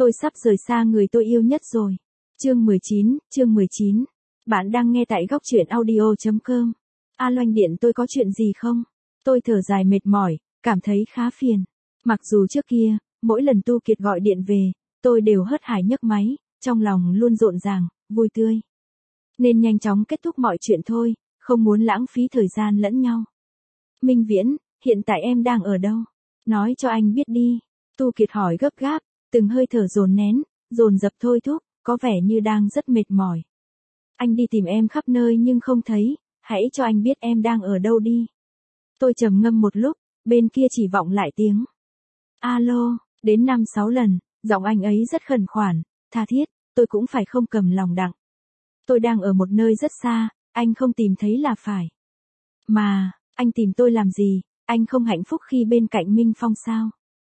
Tôi sắp rời xa người tôi yêu nhất rồi. Chương 19. Bạn đang nghe tại góc truyện audio.com. Loanh điện tôi có chuyện gì không? Tôi thở dài mệt mỏi, cảm thấy khá phiền. Mặc dù trước kia, mỗi lần Tu Kiệt gọi điện về, tôi đều hớt hải nhấc máy, trong lòng luôn rộn ràng, vui tươi. Nên nhanh chóng kết thúc mọi chuyện thôi, không muốn lãng phí thời gian lẫn nhau. Minh Viễn, hiện tại em đang ở đâu? Nói cho anh biết đi. Tu Kiệt hỏi gấp gáp, từng hơi thở dồn nén, dồn dập thôi thúc, có vẻ như đang rất mệt mỏi. Anh đi tìm em khắp nơi nhưng không thấy, hãy cho anh biết em đang ở đâu đi. Tôi trầm ngâm một lúc, bên kia chỉ vọng lại tiếng. Alo, đến 5-6 lần, giọng anh ấy rất khẩn khoản, tha thiết, tôi cũng phải không cầm lòng đặng. Tôi đang ở một nơi rất xa, anh không tìm thấy là phải. Mà, anh tìm tôi làm gì, anh không hạnh phúc khi bên cạnh Minh Phong sao?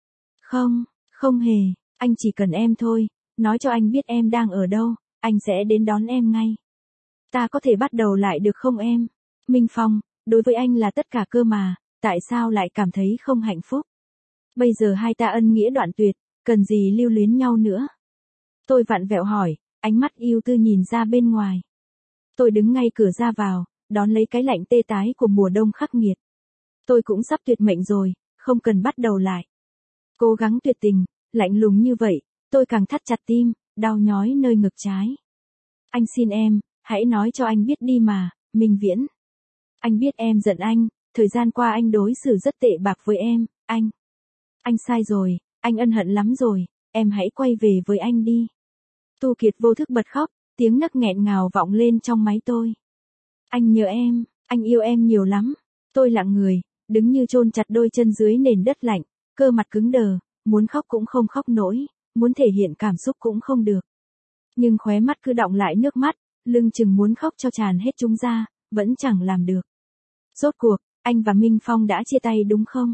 Không hề, anh chỉ cần em thôi, nói cho anh biết em đang ở đâu, anh sẽ đến đón em ngay. Ta có thể bắt đầu lại được không em? Minh Phong, đối với anh là tất cả cơ mà, tại sao lại cảm thấy không hạnh phúc? Bây giờ hai ta ân nghĩa đoạn tuyệt, cần gì lưu luyến nhau nữa? Tôi vặn vẹo hỏi, ánh mắt yêu tư nhìn ra bên ngoài. Tôi đứng ngay cửa ra vào, đón lấy cái lạnh tê tái của mùa đông khắc nghiệt. Tôi cũng sắp tuyệt mệnh rồi, không cần bắt đầu lại. Cố gắng tuyệt tình, lạnh lùng như vậy, tôi càng thắt chặt tim, đau nhói nơi ngực trái. Anh xin em, hãy nói cho anh biết đi mà, Minh Viễn. Anh biết em giận anh, thời gian qua anh đối xử rất tệ bạc với em, anh. Anh sai rồi, anh ân hận lắm rồi, em hãy quay về với anh đi. Tu Kiệt vô thức bật khóc, tiếng nấc nghẹn ngào vọng lên trong máy tôi. Anh nhớ em, anh yêu em nhiều lắm. Tôi lặng người, đứng như chôn chặt đôi chân dưới nền đất lạnh, cơ mặt cứng đờ, muốn khóc cũng không khóc nổi, muốn thể hiện cảm xúc cũng không được. Nhưng khóe mắt cứ đọng lại nước mắt, lưng chừng muốn khóc cho tràn hết chúng ra, vẫn chẳng làm được. Rốt cuộc, anh và Minh Phong đã chia tay đúng không?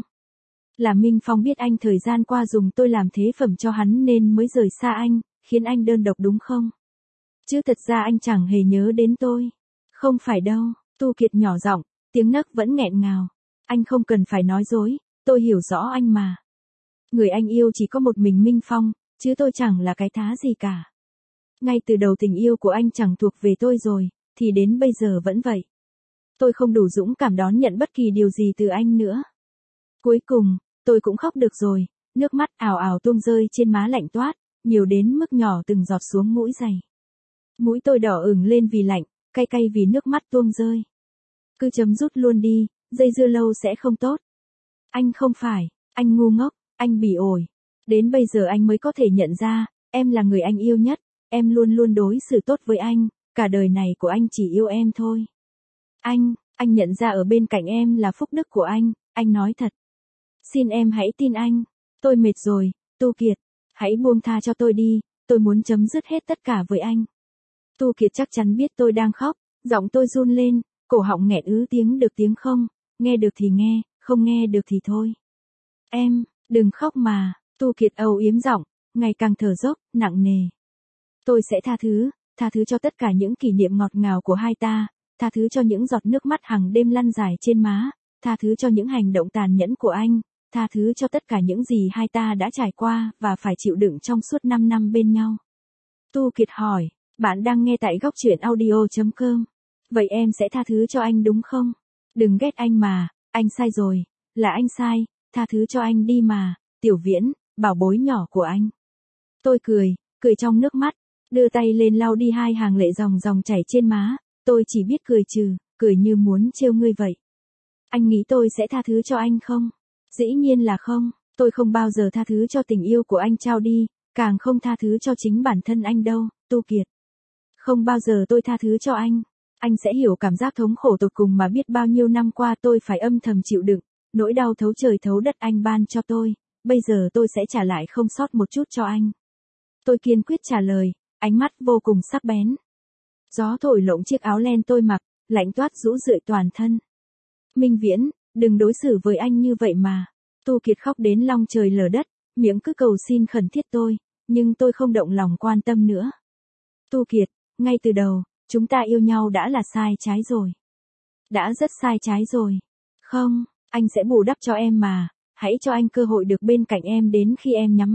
Là Minh Phong biết anh thời gian qua dùng tôi làm thế phẩm cho hắn nên mới rời xa anh, khiến anh đơn độc đúng không? Chứ thật ra anh chẳng hề nhớ đến tôi. Không phải đâu, Tu Kiệt nhỏ giọng, tiếng nấc vẫn nghẹn ngào. Anh không cần phải nói dối, tôi hiểu rõ anh mà. Người anh yêu chỉ có một mình Minh Phong, chứ tôi chẳng là cái thá gì cả. Ngay từ đầu tình yêu của anh chẳng thuộc về tôi rồi, thì đến bây giờ vẫn vậy. Tôi không đủ dũng cảm đón nhận bất kỳ điều gì từ anh nữa. Cuối cùng, tôi cũng khóc được rồi, nước mắt ào ào tuôn rơi trên má lạnh toát, nhiều đến mức nhỏ từng giọt xuống mũi dày. Mũi tôi đỏ ửng lên vì lạnh, cay cay vì nước mắt tuôn rơi. Cứ chấm dứt luôn đi, dây dưa lâu sẽ không tốt. Anh không phải, anh ngu ngốc, anh bỉ ổi. Đến bây giờ anh mới có thể nhận ra, em là người anh yêu nhất, em luôn luôn đối xử tốt với anh, cả đời này của anh chỉ yêu em thôi. Anh nhận ra ở bên cạnh em là phúc đức của anh nói thật. Xin em hãy tin anh, tôi mệt rồi, Tu Kiệt, hãy buông tha cho tôi đi, tôi muốn chấm dứt hết tất cả với anh. Tu Kiệt chắc chắn biết tôi đang khóc, giọng tôi run lên, cổ họng nghẹn ứ tiếng được tiếng không, nghe được thì nghe, không nghe được thì thôi. Em, đừng khóc mà, Tu Kiệt âu yếm giọng, ngày càng thở dốc, nặng nề. Tôi sẽ tha thứ cho tất cả những kỷ niệm ngọt ngào của hai ta, tha thứ cho những giọt nước mắt hàng đêm lăn dài trên má, tha thứ cho những hành động tàn nhẫn của anh, tha thứ cho tất cả những gì hai ta đã trải qua và phải chịu đựng trong suốt 5 năm bên nhau. Tu Kiệt hỏi, bạn đang nghe tại góc truyện audio.com. Vậy em sẽ tha thứ cho anh đúng không? Đừng ghét anh mà, anh sai rồi, là anh sai, tha thứ cho anh đi mà, Tiểu Viễn, bảo bối nhỏ của anh. Tôi cười trong nước mắt, đưa tay lên lau đi hai hàng lệ ròng ròng chảy trên má, tôi chỉ biết cười như muốn trêu ngươi vậy. Anh nghĩ tôi sẽ tha thứ cho anh không? Dĩ nhiên là không, tôi không bao giờ tha thứ cho tình yêu của anh trao đi, càng không tha thứ cho chính bản thân anh đâu, Tu Kiệt. Không bao giờ tôi tha thứ cho anh sẽ hiểu cảm giác thống khổ tột cùng mà biết bao nhiêu năm qua tôi phải âm thầm chịu đựng, nỗi đau thấu trời thấu đất anh ban cho tôi, bây giờ tôi sẽ trả lại không sót một chút cho anh. Tôi kiên quyết trả lời, ánh mắt vô cùng sắc bén. Gió thổi lộng chiếc áo len tôi mặc, lạnh toát rũ rượi toàn thân. Minh Viễn, đừng đối xử với anh như vậy mà. Tu Kiệt khóc đến long trời lở đất, miệng cứ cầu xin khẩn thiết tôi, nhưng tôi không động lòng quan tâm nữa. Tu Kiệt, ngay từ đầu, chúng ta yêu nhau đã là sai trái rồi. Đã rất sai trái rồi. Không, anh sẽ bù đắp cho em mà, hãy cho anh cơ hội được bên cạnh em đến khi em nhắm mắt,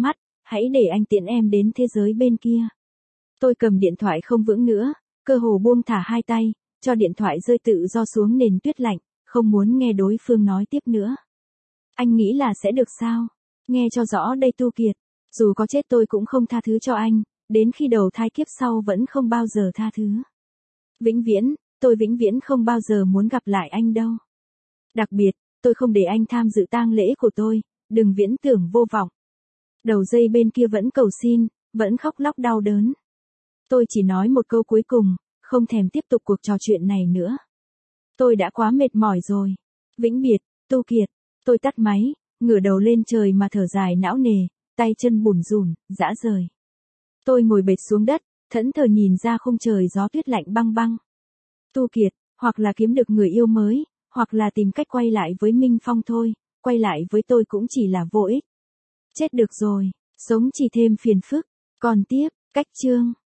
hãy để anh tiễn em đến thế giới bên kia. Tôi cầm điện thoại không vững nữa, cơ hồ buông thả hai tay, cho điện thoại rơi tự do xuống nền tuyết lạnh, không muốn nghe đối phương nói tiếp nữa. Anh nghĩ là sẽ được sao? Nghe cho rõ đây Tu Kiệt, dù có chết tôi cũng không tha thứ cho anh, đến khi đầu thai kiếp sau vẫn không bao giờ tha thứ. Vĩnh viễn, tôi vĩnh viễn không bao giờ muốn gặp lại anh đâu. Đặc biệt, tôi không để anh tham dự tang lễ của tôi, đừng viễn tưởng vô vọng. Đầu dây bên kia vẫn cầu xin, vẫn khóc lóc đau đớn. Tôi chỉ nói một câu cuối cùng, không thèm tiếp tục cuộc trò chuyện này nữa. Tôi đã quá mệt mỏi rồi. Vĩnh biệt, Tu Kiệt. Tôi tắt máy, ngửa đầu lên trời mà thở dài não nề, tay chân bủn rủn, rã rời. Tôi ngồi bệt xuống đất, thẫn thờ nhìn ra khung trời gió tuyết lạnh băng băng. Tu Kiệt, hoặc là kiếm được người yêu mới, hoặc là tìm cách quay lại với Minh Phong thôi, quay lại với tôi cũng chỉ là vô ích. Chết được rồi, sống chỉ thêm phiền phức. Còn tiếp, cách chương.